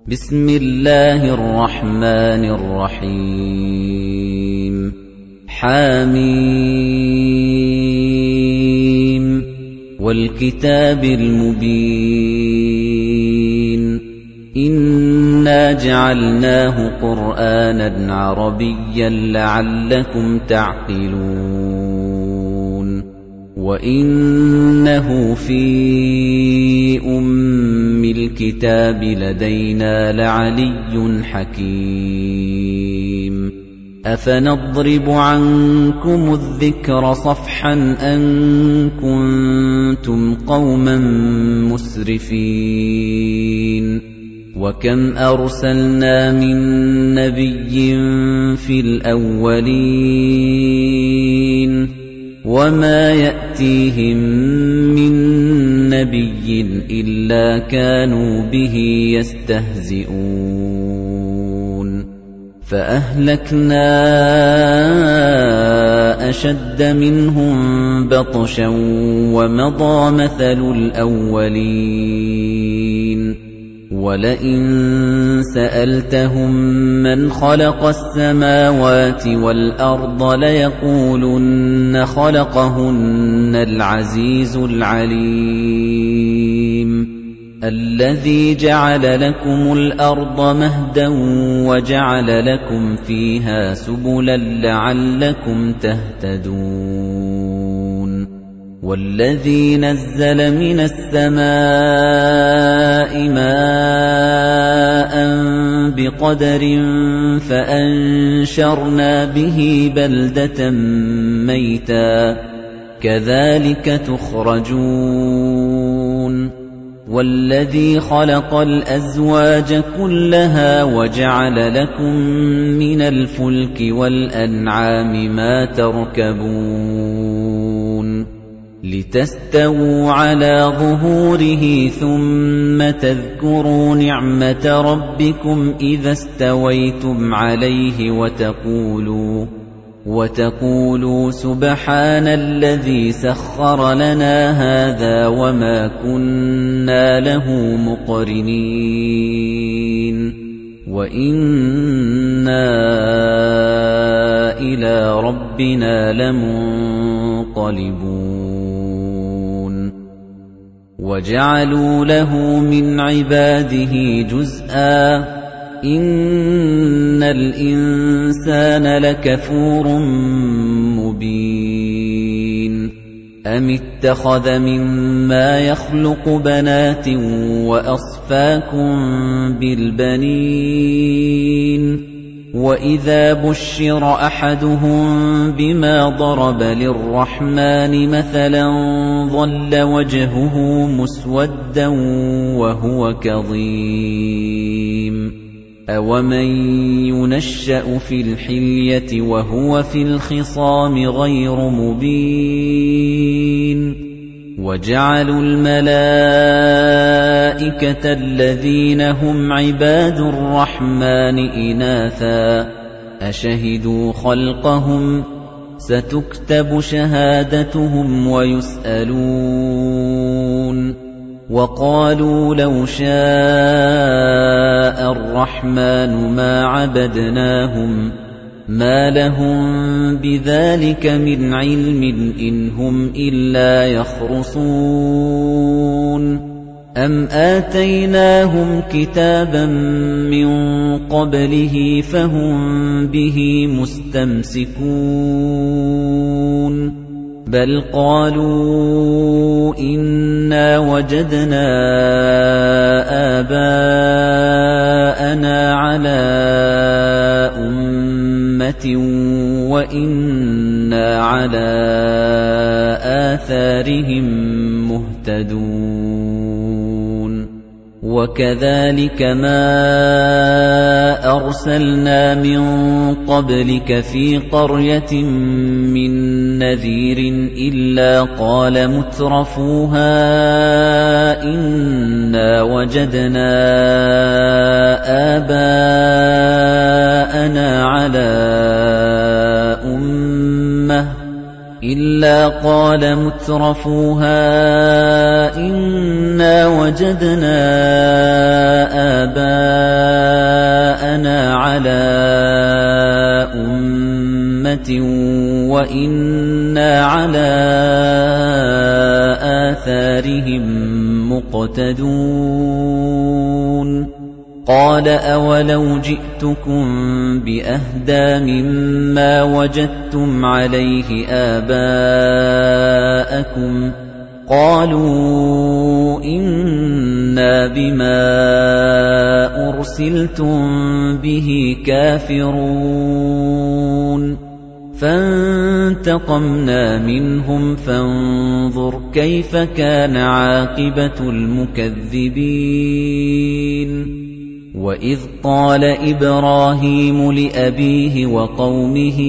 بسم الله الرحمن الرحيم حميم والكتاب المبين إنا جعلناه قرآنا عربيا لعلكم تعقلون وإنه في الكتاب لدينا لعلي حكيم أفنضرب عنكم الذكر صفحا أن كنتم قوما مسرفين وكم أرسلنا من نبي في الأولين وما يأتيهم من نبي إلا كانوا به يستهزئون فأهلكنا أشد منهم بطشا ومضى مثل الأولين ولئن سألتهم من خلق السماوات والأرض ليقولن خلقهن العزيز العليم الذي جعل لكم الأرض مهدا وجعل لكم فيها سبلا لعلكم تهتدون والذي نزل من السماء ماء بقدر فأنشرنا به بلدة ميتا كذلك تخرجون والذي خلق الأزواج كلها وجعل لكم من الفلك والأنعام ما تركبون لتستووا على ظهوره ثم تذكروا نعمة ربكم إذا استويتم عليه وتقولوا سبحان الذي سخر لنا هذا وما كنا له مقرنين وإنا إلى ربنا لمنقلبون وجعلوا له من عباده جزءا إن الإنسان لكفور مبين أم اتخذ مما يخلق بنات وأصفاكم بالبنين وإذا بشر أحدهم بما ضرب للرحمن مثلا ظل وجهه مسودا وهو كظيم أومن ينشأ في الحلية وهو في الخصام غير مبين وجعلوا الملائكة الذين هم عباد الرحمن إناثا أشهدوا خلقهم ستكتب شهادتهم ويسألون وقالوا لو شاء الرحمن ما عبدناهم ما لهم بذلك من علم إن هم إلا يخرصون أم آتيناهم كتابا من قبله فهم به مستمسكون بل قالوا إنا وجدنا آباءنا على وإنا على آثارهم مهتدون وكذلك ما أرسلنا من قبلك في قرية من نذير إلا قال مترفوها إنا وجدنا آباءنا على إلا قال مترفوها إنا وجدنا آباءنا مُهْتَدُونَ قَالَ أَوَلَوْ جِئْتُكُم بِأَهْدَىٰ مِمَّا وَجَدتُّمْ عَلَيْهِ آبَاءَكُمْ قَالُوا إِنَّا بِمَا أُرْسِلْتُم بِهِ كَافِرُونَ فَانتَقَمْنَا مِنْهُمْ فَانظُرْ كَيْفَ كَانَ عَاقِبَةُ الْمُكَذِّبِينَ وَإِذْ قَالَ إِبْرَاهِيمُ لِأَبِيهِ وَقَوْمِهِ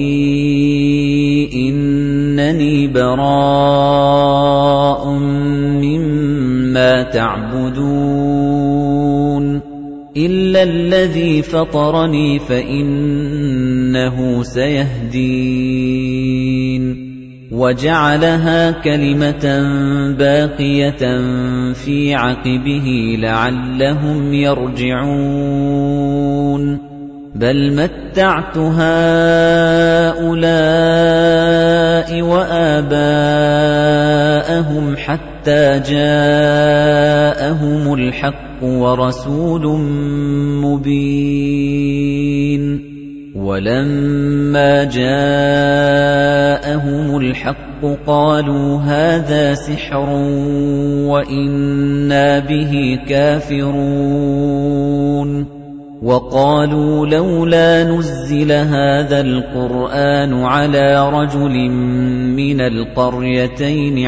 إِنَّنِي بَرَاءٌ مِّمَّا تَعْبُدُونَ إِلَّا الَّذِي فَطَرَنِي فَإِنَّهُ سَيَهْدِينِ وَجَعَلَهَا كَلِمَةً بَاقِيَةً فِي عَقِبِهِ لَعَلَّهُمْ يَرْجِعُونَ بَلْ مَتَّعْتُ هَٰؤُلَاءِ وَآبَاءَهُمْ حَتَّىٰ جَاءَهُمُ الْحَقُّ وَرَسُولٌ مُّبِينٌ وَلَمَّا جَاءَهُمُ الْحَقُّ قَالُوا هَٰذَا سِحْرٌ وَإِنَّا بِهِ كَافِرُونَ وَقَالُوا لَوْلَا نُزِّلَ هَٰذَا الْقُرْآنُ عَلَىٰ رَجُلٍ مِّنَ الْقَرْيَتَيْنِ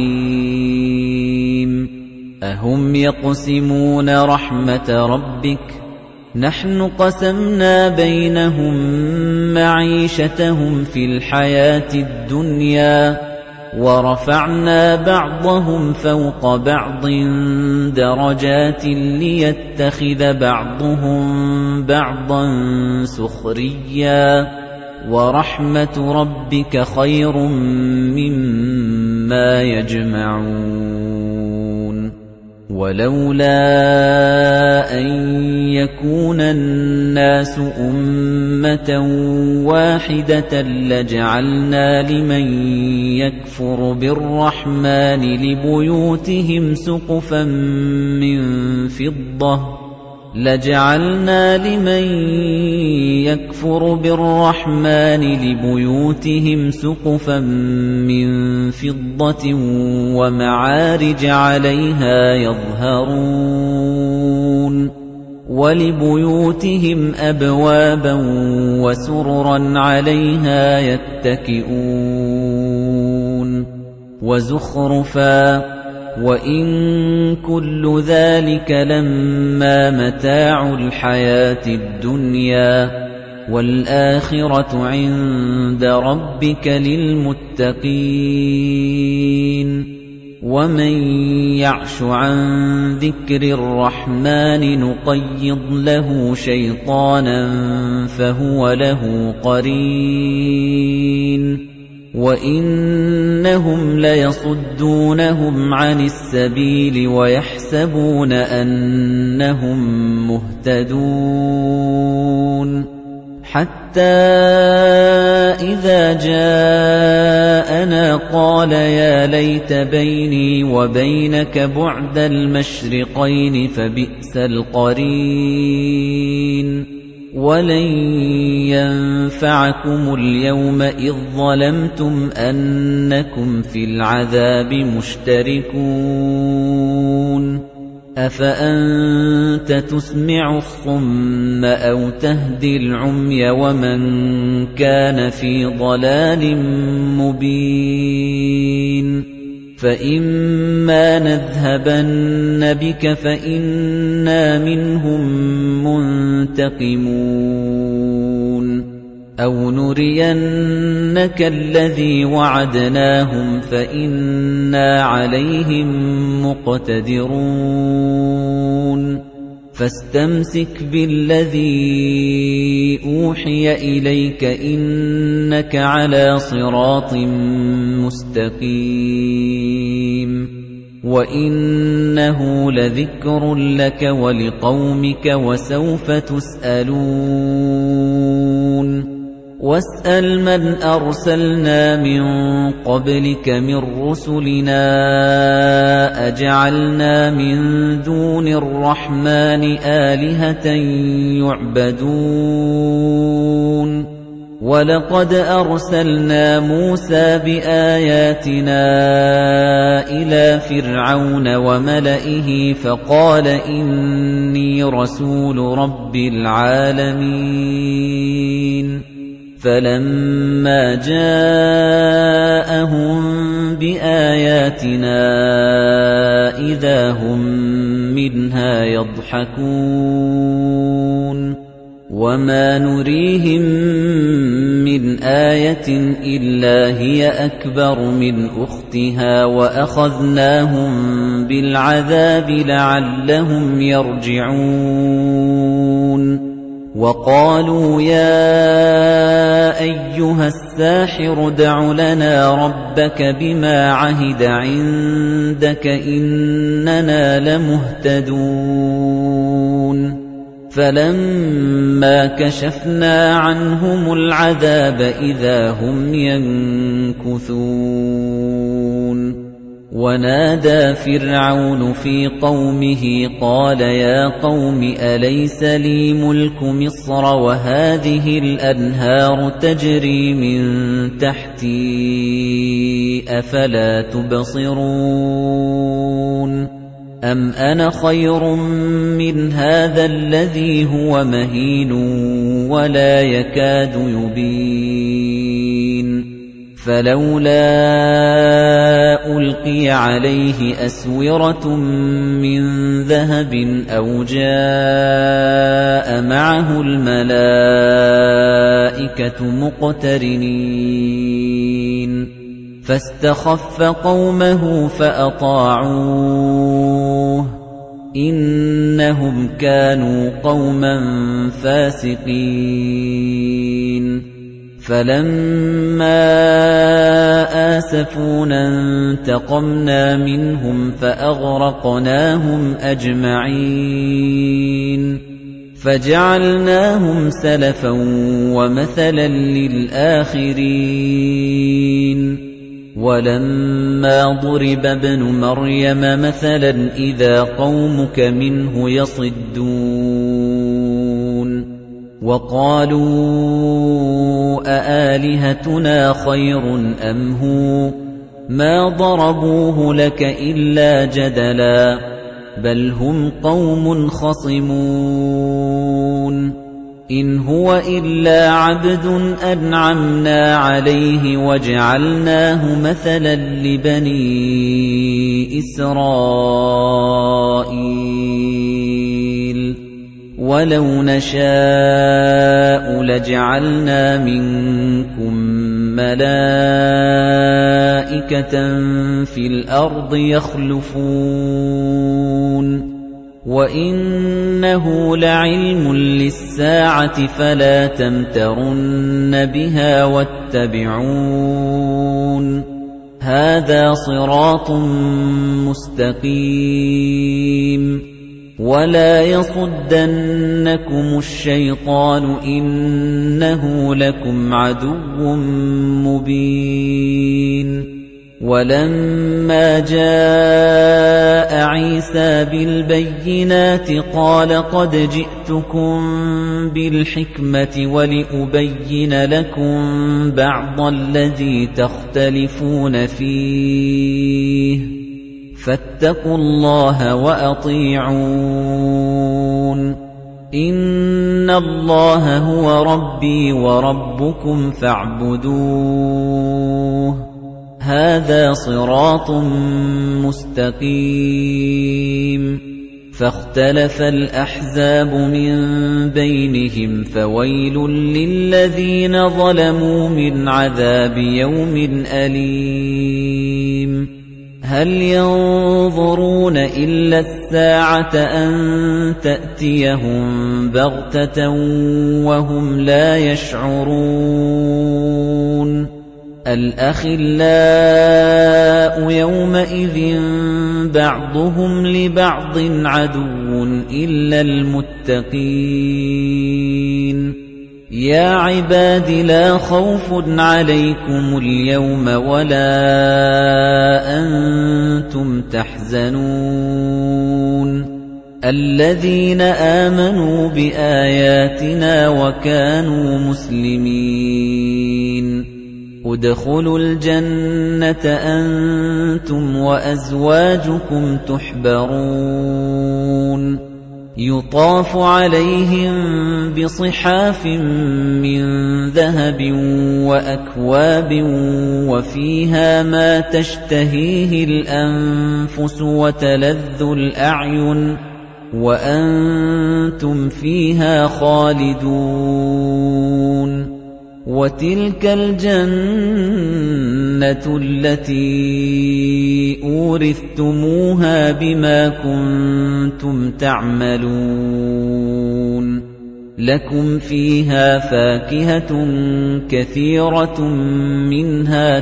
عَظِيمٍ أَهُمْ يَقْسِمُونَ رَحْمَةَ رَبِّكَ نَحْنُ قَسَمْنَا بَيْنَهُم مَّعِيشَتَهُمْ فِي الْحَيَاةِ الدُّنْيَا وَرَفَعْنَا بَعْضَهُمْ فَوْقَ بَعْضٍ دَرَجَاتٍ لِّيَتَّخِذَ بَعْضُهُم بَعْضًا سُخْرِيًّا وَرَحْمَةُ رَبِّكَ خَيْرٌ مِّمَّا يَجْمَعُونَ وَلَوْلَا أَن يَكُونَ النَّاسُ أُمَّةً وَاحِدَةً لَّجَعَلْنَا لِمَن يَكْفُرُ بِالرَّحْمَٰنِ لِبُيُوتِهِمْ سُقُفًا مِّن فِضَّةٍ وَمَعَارِجَ عَلَيْهَا يَظْهَرُونَ وَلِبُيُوتِهِمْ أَبْوَابًا وَسُرُرًا عَلَيْهَا يَتَّكِئُونَ وَزُخْرُفًا وَإِن كُلُّ ذَلِكَ لَمَّا مَتَاعُ الْحَيَاةِ الدُّنْيَا وَالْآخِرَةُ عِندَ رَبِّكَ لِلْمُتَّقِينَ وَمَن يَعْشُ عَن ذِكْرِ الرَّحْمَٰنِ نُقَيِّضْ لَهُ شَيْطَانًا فَهُوَ لَهُ قَرِينٌ وَإِنَّهُمْ لَيَصُدُّونَهُمْ عَنِ السَّبِيلِ وَيَحْسَبُونَ أَنَّهُم مُّهْتَدُونَ حَتَّىٰ إِذَا جَاءَنَا قَالَ يَا لَيْتَ بَيْنِي وَبَيْنَكَ بُعْدَ الْمَشْرِقَيْنِ فَبِئْسَ الْقَرِينُ وَلَن يَنفَعَكُمُ الْيَوْمَ إِذ ظَّلَمْتُمْ أَنَّكُمْ فِي الْعَذَابِ مُشْتَرِكُونَ أَفَأَنتَ تُسْمِعُ الصُّمَّ أَوْ تَهْدِي الْعُمْيَ وَمَن كَانَ في ضَلَالٍ مُّبِينٍ فَإِمَّا نَذْهَبَنَّ بِكَ فَإِنَّا مِنْهُم مُّنتَقِمُونَ أَوْ نُرِيَنَّكَ الَّذِي وَعَدْنَاهُمْ فَإِنَّا عَلَيْهِم مُّقْتَدِرُونَ فَاسْتَمْسِكْ بِالَّذِي أُوحِيَ إِلَيْكَ إِنَّكَ عَلَىٰ صِرَاطٍ مُّسْتَقِيمٍ وَإِنَّهُ لَذِكْرٌ لَّكَ وَلِقَوْمِكَ وَسَوْفَ تُسْأَلُونَ وَاسْأَلْ مَنْ أَرْسَلْنَا مِن قَبْلِكَ مِن رُّسُلِنَا أَجَعَلْنَا مِن دُونِ الرَّحْمَٰنِ آلِهَةً يُعْبَدُونَ وَلَقَدْ أَرْسَلْنَا مُوسَىٰ بِآيَاتِنَا إِلَىٰ فِرْعَوْنَ وَمَلَئِهِ فَقَالَ إِنِّي رَسُولُ رَبِّ الْعَالَمِينَ فَلَمَّا جَاءَهُم بِآيَاتِنَا إِذَا هُم مِّنْهَا يَضْحَكُونَ وَمَا نُرِيهِم مِّنْ آيَةٍ إِلَّا هِيَ أَكْبَرُ مِنْ أُخْتِهَا وَأَخَذْنَاهُم بِالْعَذَابِ لَعَلَّهُمْ يَرْجِعُونَ وَقَالُوا يَا أَيُّهَ السَّاحِرُ ادْعُ لَنَا رَبَّكَ بِمَا عَهِدَ عِندَكَ إِنَّنَا لَمُهْتَدُونَ فَلَمَّا كَشَفْنَا عَنْهُمُ الْعَذَابَ إِذَا هُمْ يَنكُثُونَ وَنَادَى فِرْعَوْنُ فِي قَوْمِهِ قَالَ يَا قَوْمِ أَلَيْسَ لِي مُلْكُ مِصْرَ وَهَٰذِهِ الْأَنْهَارُ تَجْرِي مِن تَحْتِي أَفَلَا تُبْصِرُونَ أَمْ أَنَا خَيْرٌ مِّنْ هَٰذَا الَّذِي هُوَ مَهِينٌ وَلَا يَكَادُ يُبِينُ فَلَوْلَا أُلْقِيَ عَلَيْهِ أَسْوِرَةٌ مِّن ذَهَبٍ أَوْ جَاءَ مَعَهُ الْمَلَائِكَةُ مُقْتَرِنِينَ فَاسْتَخَفَّ قَوْمَهُ فَأَطَاعُوهُ إِنَّهُمْ كَانُوا قَوْمًا فَاسِقِينَ فَلَمَّا آسَفُونَا انتَقَمْنَا مِنْهُمْ فَأَغْرَقْنَاهُمْ أَجْمَعِينَ فَجَعَلْنَاهُمْ سَلَفًا وَمَثَلًا لِّلْآخِرِينَ وَلَمَّا ضُرِبَ ابْنُ مَرْيَمَ مَثَلًا إِذَا قَوْمُكَ مِنْهُ يَصِدُّونَ وَقَالُوا أَآلِهَتُنَا خَيْرٌ أَمْ هُوَ مَا ضَرَبُوهُ لَكَ إِلَّا جَدَلًا بَلْ هُمْ قَوْمٌ خَصِمُونَ إِنْ هُوَ إِلَّا عَبْدٌ أَنْعَمْنَا عَلَيْهِ وَجَعَلْنَاهُ مَثَلًا لِّبَنِي إِسْرَائِيلَ وَلَوْ نَشَاءُ لَجَعَلْنَا مِنكُم مَّلَائِكَةً فِي الْأَرْضِ يَخْلُفُونَ وَإِنَّهُ لَعِلْمٌ لِّلسَّاعَةِ فَلَا تَمْتَرُنَّ بِهَا وَاتَّبِعُونِ هَذَا صِرَاطٌ مُّسْتَقِيمٌ وَلَا يَصُدَّنَّكُمُ الشَّيْطَانُ إِنَّهُ لَكُمْ عَدُوٌّ مُّبِينٌ وَلَمَّا جَاءَ عِيسَىٰ بِالْبَيِّنَاتِ قَالَ قَدْ جِئْتُكُم بِالْحِكْمَةِ وَلِأُبَيِّنَ لَكُم بَعْضَ الَّذِي تَخْتَلِفُونَ فِيهِ فَاتَّقُوا اللَّهَ وَأَطِيعُونِ إِنَّ اللَّهَ هُوَ رَبِّي وَرَبُّكُمْ فَاعْبُدُوهُ هَذَا صِرَاطٌ مُّسْتَقِيمٌ فَاخْتَلَفَ الْأَحْزَابُ مِن بَيْنِهِمْ فَوَيْلٌ لِّلَّذِينَ ظَلَمُوا مِنْ عَذَابِ يَوْمٍ أَلِيمٍ هَلْ يَنظُرُونَ إِلَّا السَّاعَةَ أَن تَأْتِيَهُم بَغْتَةً وَهُمْ لَا يَشْعُرُونَ الْأَخِلَّاءُ يَوْمَئِذٍ بَعْضُهُمْ لِبَعْضٍ عَدُوٌّ إِلَّا الْمُتَّقِينَ يَا عِبَادِ لَا خَوْفٌ عَلَيْكُمُ الْيَوْمَ وَلَا أَنتُمْ تَحْزَنُونَ الَّذِينَ آمَنُوا بِآيَاتِنَا وَكَانُوا مُسْلِمِينَ ادْخُلُوا الْجَنَّةَ أَنتُمْ وَأَزْوَاجُكُمْ تُحْبَرُونَ يُطَافُ عَلَيْهِم بِصِحَافٍ مِّن ذَهَبٍ وَأَكْوَابٍ وَفِيهَا مَا تَشْتَهِيهِ الْأَنفُسُ وَتَلَذُّ الْأَعْيُنُ وَأَنتُمْ فِيهَا خَالِدُونَ وَتِلْكَ الْجَنَّةُ الَّتِي أُورِثْتُمُوهَا بِمَا كُنتُمْ تَعْمَلُونَ لَكُمْ فِيهَا فَاكِهَةٌ كَثِيرَةٌ مِنْهَا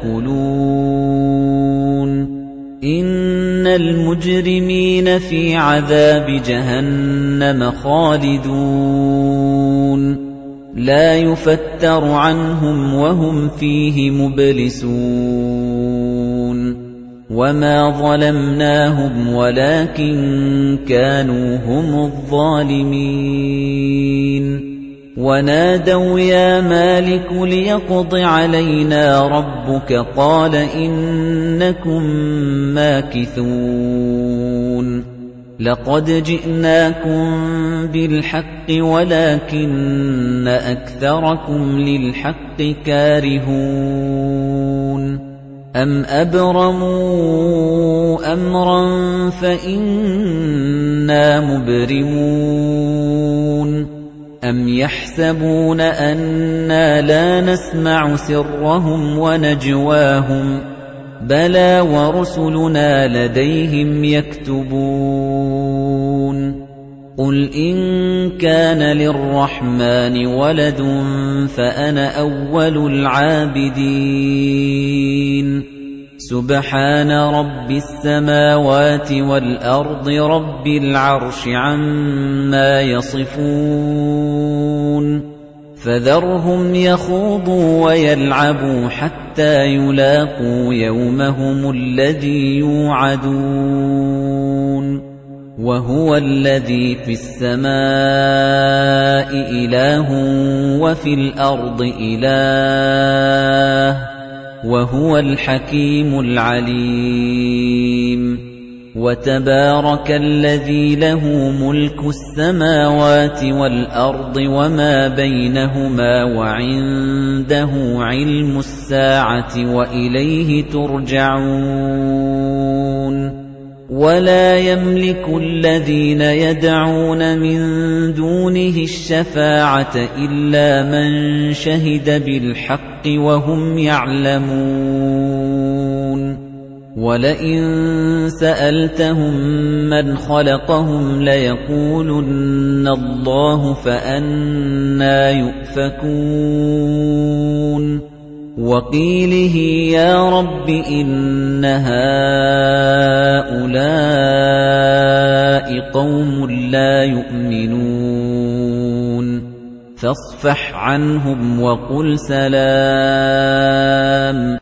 تَأْكُلُونَ إِنَّ الْمُجْرِمِينَ فِي عَذَابِ جَهَنَّمَ خَالِدُونَ لَا يُفَتَّرُ عَنْهُمْ وَهُمْ فِيهِ مُبْلِسُونَ وَمَا ظَلَمْنَاهُمْ وَلَكِن كَانُوا هُمُ الظَّالِمِينَ وَنَادَوْا يَا مَالِكُ لِيَقْضِ عَلَيْنَا رَبُّكَ قَالَ إِنَّكُمْ مَاكِثُونَ لَقَدْ جِئْنَاكُمْ بِالْحَقِّ وَلَكِنَّ أَكْثَرَكُمْ لِلْحَقِّ كَارِهُونَ أَمْ أَبْرَمُوا أَمْرًا فَإِنَّا مُبْرِمُونَ أَمْ يَحْسَبُونَ أَنَّا لَا نَسْمَعُ سِرَّهُمْ وَنَجْوَاهُمْ بَلَى وَرُسُلُنَا لَدَيْهِمْ يَكْتُبُونَ قُلْ إِن كَانَ لِلرَّحْمَنِ وَلَدٌ فَأَنَا أَوَّلُ الْعَابِدِينَ سُبْحَانَ رَبِّ السَّمَاوَاتِ وَالْأَرْضِ رَبِّ الْعَرْشِ عَمَّا يَصِفُونَ فَذَرْهُمْ يَخُوضُوا وَيَلْعَبُوا حَتَّى يُلاقُوا يَوْمَهُمُ الَّذِي يُوعَدُونَ وَهُوَ الَّذِي فِي السَّمَاءِ إِلَٰهٌ وَفِي الْأَرْضِ إِلَٰهٌ وَهُوَ الْحَكِيمُ الْعَلِيمُ وَتَبَارَكَ الَّذِي لَهُ مُلْكُ السَّمَاوَاتِ وَالْأَرْضِ وَمَا بَيْنَهُمَا وَعِندَهُ عِلْمُ السَّاعَةِ وَإِلَيْهِ تُرْجَعُونَ وَلَا يَمْلِكُ الَّذِينَ يَدْعُونَ مِن دُونِهِ الشَّفَاعَةَ إِلَّا مَن شَهِدَ بِالْحَقِّ وَهُمْ يَعْلَمُونَ وَلَئِن سَأَلْتَهُم مَّنْ خَلَقَهُمْ لَيَقُولُنَّ اللَّهُ فَأَنَّىٰ يُؤْفَكُونَ وَقِيلِهِ يَا رَبِّ إِنَّ هَٰؤُلَاءِ قَوْمٌ لَّا يُؤْمِنُونَ فَاصْفَحْ عَنْهُمْ وَقُلْ سَلَامٌ